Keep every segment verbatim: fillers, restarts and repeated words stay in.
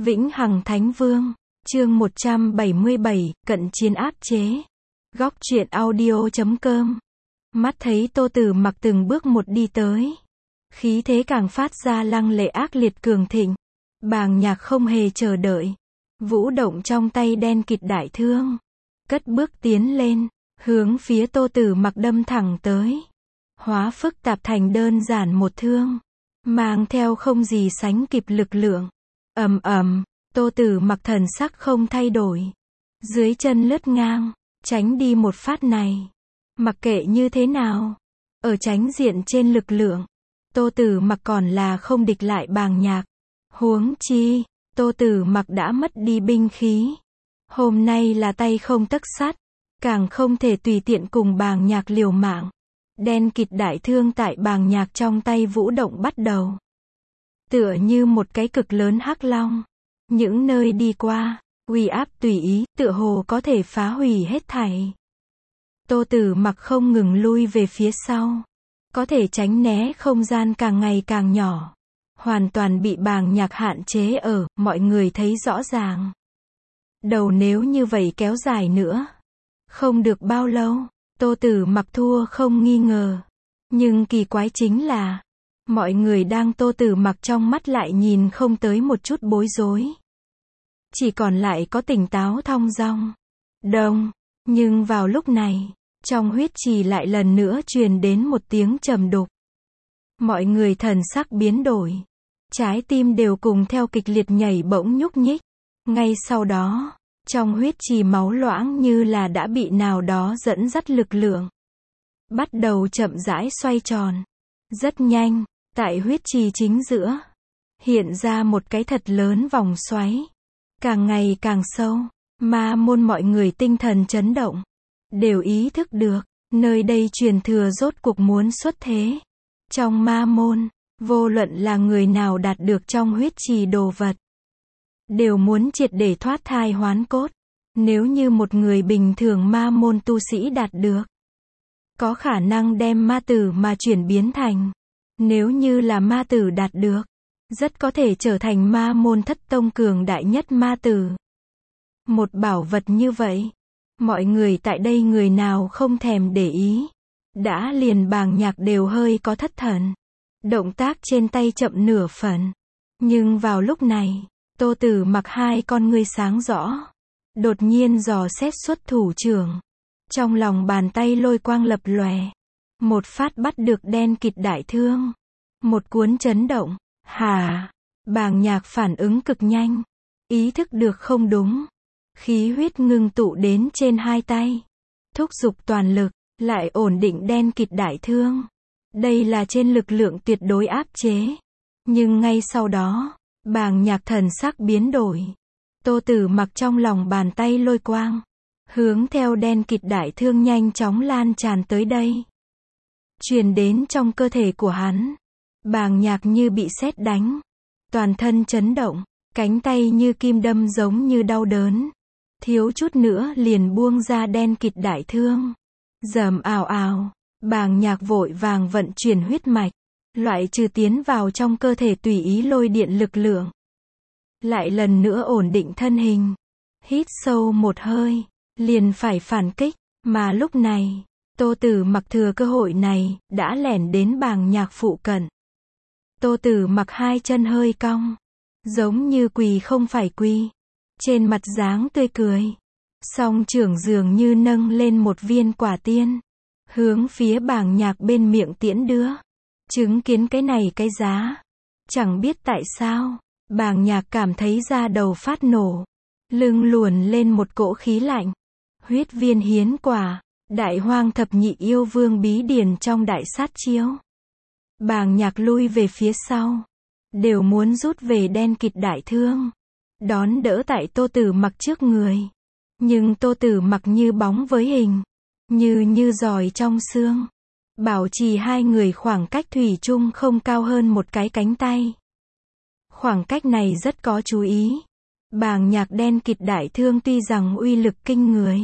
Vĩnh Hằng Thánh Vương, chương một trăm bảy mươi bảy, cận chiến áp chế. Góc truyện audio chấm com. Mắt thấy Tô Tử Mặc từng bước một đi tới. Khí thế càng phát ra lăng lệ ác liệt cường thịnh. Bàng Nhạc không hề chờ đợi. Vũ động trong tay đen kịt đại thương. Cất bước tiến lên, hướng phía Tô Tử Mặc đâm thẳng tới. Hóa phức tạp thành đơn giản một thương. Mang theo không gì sánh kịp lực lượng. Ầm ầm, Tô Tử Mặc thần sắc không thay đổi. Dưới chân lướt ngang, tránh đi một phát này. Mặc kệ như thế nào, ở tránh diện trên lực lượng, Tô Tử Mặc còn là không địch lại Bàng Nhạc. Huống chi, Tô Tử Mặc đã mất đi binh khí. Hôm nay là tay không tấc sắt, càng không thể tùy tiện cùng Bàng Nhạc liều mạng. Đen kịt đại thương tại Bàng Nhạc trong tay vũ động bắt đầu. Tựa như một cái cực lớn hắc long. Những nơi đi qua, uy áp tùy ý, tựa hồ có thể phá hủy hết thảy. Tô Tử Mặc không ngừng lui về phía sau. Có thể tránh né không gian càng ngày càng nhỏ. Hoàn toàn bị Bàng Nhạc hạn chế ở, mọi người thấy rõ ràng. Đầu nếu như vậy kéo dài nữa. Không được bao lâu, Tô Tử Mặc thua không nghi ngờ. Nhưng kỳ quái chính là, mọi người đang Tô Tử Mặc trong mắt lại nhìn không tới một chút bối rối. Chỉ còn lại có tỉnh táo thong dong. Đông, nhưng vào lúc này, trong huyết trì lại lần nữa truyền đến một tiếng trầm đục. Mọi người thần sắc biến đổi. Trái tim đều cùng theo kịch liệt nhảy bỗng nhúc nhích. Ngay sau đó, trong huyết trì máu loãng như là đã bị nào đó dẫn dắt lực lượng. Bắt đầu chậm rãi xoay tròn. Rất nhanh, tại huyết trì chính giữa, hiện ra một cái thật lớn vòng xoáy. Càng ngày càng sâu, ma môn mọi người tinh thần chấn động. Đều ý thức được, nơi đây truyền thừa rốt cuộc muốn xuất thế. Trong ma môn, vô luận là người nào đạt được trong huyết trì đồ vật, đều muốn triệt để thoát thai hoán cốt. Nếu như một người bình thường ma môn tu sĩ đạt được, có khả năng đem ma tử mà chuyển biến thành. Nếu như là ma tử đạt được, rất có thể trở thành ma môn thất tông cường đại nhất ma tử. Một bảo vật như vậy, mọi người tại đây người nào không thèm để ý. Đã liền Bàng Nhạc đều hơi có thất thần. Động tác trên tay chậm nửa phần. Nhưng vào lúc này, Tô Tử Mặc hai con ngươi sáng rõ. Đột nhiên dò xét xuất thủ trưởng. Trong lòng bàn tay lôi quang lập lòe. Một phát bắt được đen kịt đại thương. Một cuốn chấn động. Hả? Bàng Nhạc phản ứng cực nhanh. Ý thức được không đúng. Khí huyết ngưng tụ đến trên hai tay. Thúc giục toàn lực, lại ổn định đen kịt đại thương. Đây là trên lực lượng tuyệt đối áp chế. Nhưng ngay sau đó, Bàng Nhạc thần sắc biến đổi. Tô Tử Mặc trong lòng bàn tay lôi quang. Hướng theo đen kịt đại thương nhanh chóng lan tràn tới đây. Truyền đến trong cơ thể của hắn. Bàng Nhạc như bị sét đánh. Toàn thân chấn động. Cánh tay như kim đâm giống như đau đớn. Thiếu chút nữa liền buông ra đen kịt đại thương. Rầm ào ào. Bàng Nhạc vội vàng vận chuyển huyết mạch. Loại trừ tiến vào trong cơ thể tùy ý lôi điện lực lượng. Lại lần nữa ổn định thân hình. Hít sâu một hơi. Liền phải phản kích. Mà lúc này, Tô Tử Mặc thừa cơ hội này, đã lẻn đến Bàng Nhạc phụ cận. Tô Tử Mặc hai chân hơi cong. Giống như quỳ không phải quỳ. Trên mặt dáng tươi cười. Song trưởng dường như nâng lên một viên quả tiên. Hướng phía Bàng Nhạc bên miệng tiễn đưa. Chứng kiến cái này cái giá. Chẳng biết tại sao, Bàng Nhạc cảm thấy da đầu phát nổ. Lưng luồn lên một cỗ khí lạnh. Huyết viên hiến quả. Đại hoang thập nhị yêu vương bí điển trong đại sát chiếu. Bàng Nhạc lui về phía sau. Đều muốn rút về đen kịt đại thương. Đón đỡ tại Tô Tử Mặc trước người. Nhưng Tô Tử Mặc như bóng với hình. Như như giòi trong xương. Bảo trì hai người khoảng cách thủy chung không cao hơn một cái cánh tay. Khoảng cách này rất có chú ý. Bàng Nhạc đen kịt đại thương tuy rằng uy lực kinh người.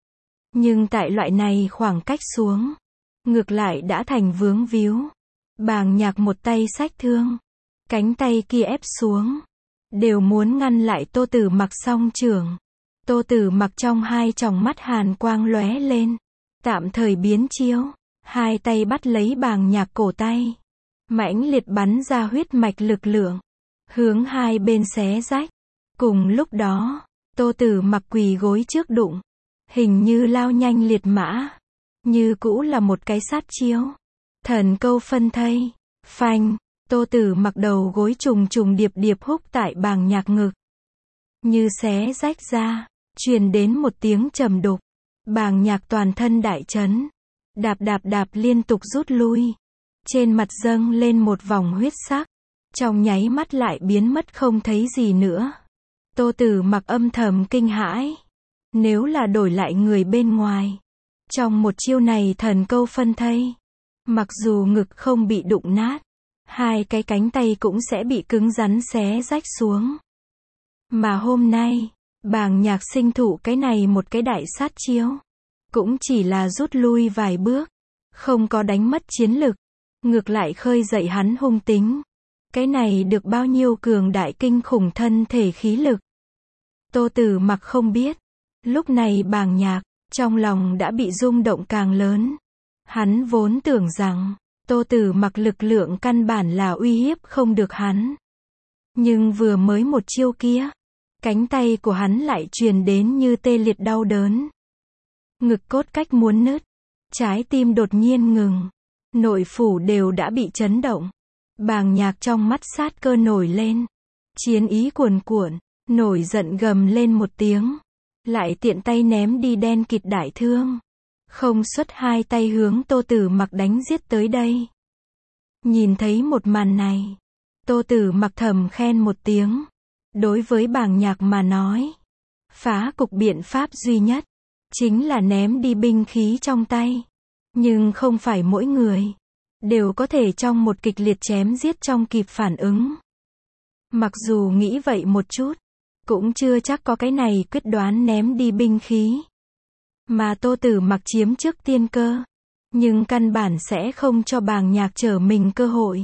Nhưng tại loại này khoảng cách xuống. Ngược lại đã thành vướng víu. Bàng Nhạc một tay xách thương. Cánh tay kia ép xuống. đều muốn ngăn lại Tô Tử Mặc song chưởng. Tô Tử Mặc trong hai tròng mắt hàn quang lóe lên, tạm thời biến chiêu, hai tay bắt lấy Bàng Nhạc cổ tay, mãnh liệt bắn ra huyết mạch lực lượng, hướng hai bên xé rách. Cùng lúc đó, Tô Tử Mặc quỳ gối trước đụng, hình như lao nhanh liệt mã, như cũ là một cái sát chiêu. Thần câu phân thây, phanh, Tô Tử Mặc đầu gối trùng trùng điệp điệp húc tại Bàng Nhạc ngực, như xé rách ra, truyền đến một tiếng trầm đục. Bàng Nhạc toàn thân đại chấn, đạp đạp đạp liên tục rút lui, trên mặt dâng lên một vòng huyết sắc, trong nháy mắt lại biến mất không thấy gì nữa. Tô Tử Mặc âm thầm kinh hãi, nếu là đổi lại người bên ngoài, trong một chiêu này thần câu phân thây, mặc dù ngực không bị đụng nát, hai cái cánh tay cũng sẽ bị cứng rắn xé rách xuống. Mà hôm nay, Bàng Nhạc sinh thụ cái này một cái đại sát chiêu, cũng chỉ là rút lui vài bước, không có đánh mất chiến lực, ngược lại khơi dậy hắn hung tính. Cái này được bao nhiêu cường đại kinh khủng thân thể khí lực. Tô Tử Mặc không biết, lúc này Bàng Nhạc, trong lòng đã bị rung động càng lớn. Hắn vốn tưởng rằng, Tô Tử Mặc lực lượng căn bản là uy hiếp không được hắn. Nhưng vừa mới một chiêu kia, cánh tay của hắn lại truyền đến như tê liệt đau đớn. Ngực cốt cách muốn nứt, trái tim đột nhiên ngừng, nội phủ đều đã bị chấn động. Bàng Nhạc trong mắt sát cơ nổi lên, chiến ý cuồn cuộn, nổi giận gầm lên một tiếng, lại tiện tay ném đi đen kịt đại thương, không xuất hai tay hướng Tô Tử Mặc đánh giết tới đây. Nhìn thấy một màn này, Tô Tử Mặc thầm khen một tiếng. Đối với Bàng Nhạc mà nói, phá cục biện pháp duy nhất chính là ném đi binh khí trong tay. Nhưng không phải mỗi người đều có thể trong một kịch liệt chém giết trong kịp phản ứng. Mặc dù nghĩ vậy một chút, cũng chưa chắc có cái này quyết đoán ném đi binh khí. Mà Tô Tử Mặc chiếm trước tiên cơ, nhưng căn bản sẽ không cho Bàng Nhạc trở mình cơ hội.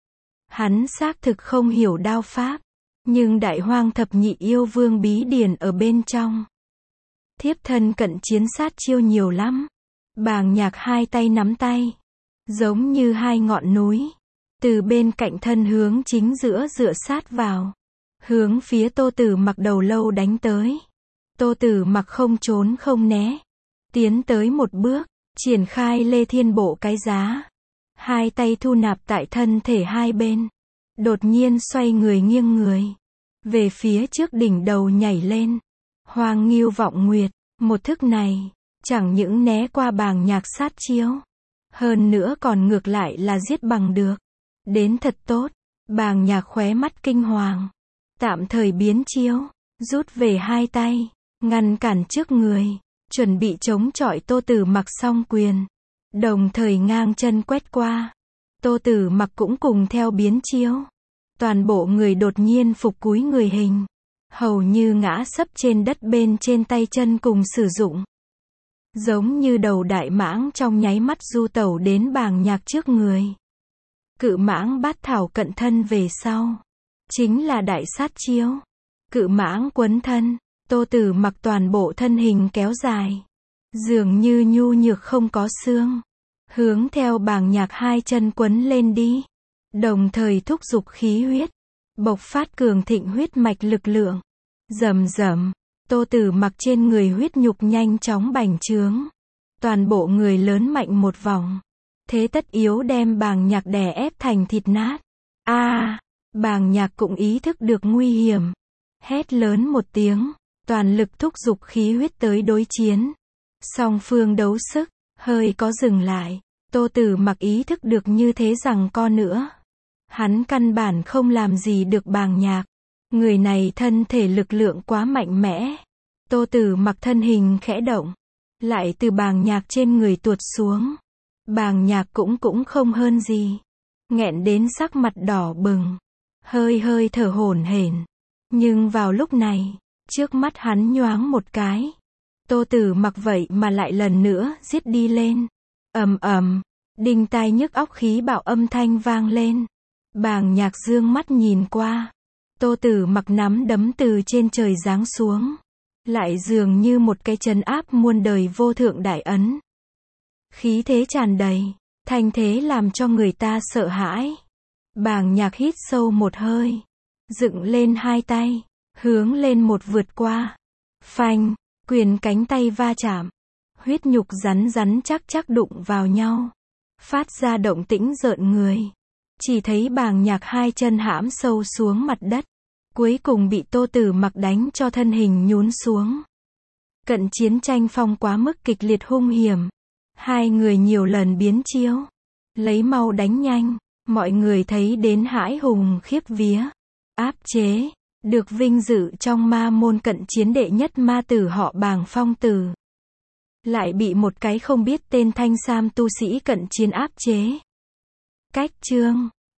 Hắn xác thực không hiểu đao pháp, nhưng Đại Hoang thập nhị yêu vương bí điển ở bên trong. Thiếp thân cận chiến sát chiêu nhiều lắm. Bàng Nhạc hai tay nắm tay, giống như hai ngọn núi, từ bên cạnh thân hướng chính giữa dựa sát vào, hướng phía Tô Tử Mặc đầu lâu đánh tới. Tô Tử Mặc không trốn không né, tiến tới một bước, triển khai Lê Thiên Bộ cái giá, hai tay thu nạp tại thân thể hai bên, đột nhiên xoay người nghiêng người, về phía trước đỉnh đầu nhảy lên. Hoang Nghiêu Vọng Nguyệt, một thức này, chẳng những né qua Bàng Nhạc sát chiêu, hơn nữa còn ngược lại là giết bằng được. Đến thật tốt, Bàng Nhạc khóe mắt kinh hoàng, tạm thời biến chiêu, rút về hai tay, ngăn cản trước người, chuẩn bị chống chọi Tô Tử Mặc song quyền, đồng thời ngang chân quét qua. Tô Tử Mặc cũng cùng theo biến chiêu, toàn bộ người đột nhiên phục cúi người hình, hầu như ngã sấp trên đất bên trên tay chân cùng sử dụng. Giống như đầu đại mãng trong nháy mắt du tẩu đến Bàng Nhạc trước người. Cự mãng bát thảo cận thân về sau, chính là đại sát chiêu. Cự mãng quấn thân, Tô Tử Mặc toàn bộ thân hình kéo dài, dường như nhu nhược không có xương, hướng theo Bàng Nhạc hai chân quấn lên đi, đồng thời thúc giục khí huyết, bộc phát cường thịnh huyết mạch lực lượng. Rầm rầm, Tô Tử Mặc trên người huyết nhục nhanh chóng bành trướng, toàn bộ người lớn mạnh một vòng, thế tất yếu đem Bàng Nhạc đè ép thành thịt nát. A, à, Bàng Nhạc cũng ý thức được nguy hiểm, hét lớn một tiếng, toàn lực thúc giục khí huyết tới đối chiến. Song phương đấu sức, hơi có dừng lại, Tô Tử Mặc ý thức được như thế rằng co nữa, hắn căn bản không làm gì được Bàng Nhạc. Người này thân thể lực lượng quá mạnh mẽ. Tô Tử Mặc thân hình khẽ động, lại từ Bàng Nhạc trên người tuột xuống. Bàng Nhạc cũng cũng không hơn gì, nghẹn đến sắc mặt đỏ bừng, hơi hơi thở hổn hển. Nhưng vào lúc này, trước mắt hắn nhoáng một cái, Tô Tử Mặc vậy mà lại lần nữa giết đi lên. Ầm ầm, đinh tai nhức óc khí bạo âm thanh vang lên. Bàng Nhạc dương mắt nhìn qua, Tô Tử Mặc nắm đấm từ trên trời giáng xuống, lại dường như một cái trấn áp muôn đời vô thượng đại ấn. Khí thế tràn đầy, thanh thế làm cho người ta sợ hãi. Bàng Nhạc hít sâu một hơi, dựng lên hai tay, hướng lên một vượt qua. Phanh, quyền cánh tay va chạm, huyết nhục rắn rắn chắc chắc đụng vào nhau, phát ra động tĩnh rợn người. Chỉ thấy Bàng Nhạc hai chân hãm sâu xuống mặt đất, cuối cùng bị Tô Tử Mặc đánh cho thân hình nhún xuống. Cận chiến tranh phong quá mức kịch liệt hung hiểm, hai người nhiều lần biến chiêu, lấy mau đánh nhanh, mọi người thấy đến hãi hùng khiếp vía. Áp chế, được vinh dự trong ma môn cận chiến đệ nhất ma tử họ Bàng phong tử, lại bị một cái không biết tên thanh sam tu sĩ cận chiến áp chế. Cách chương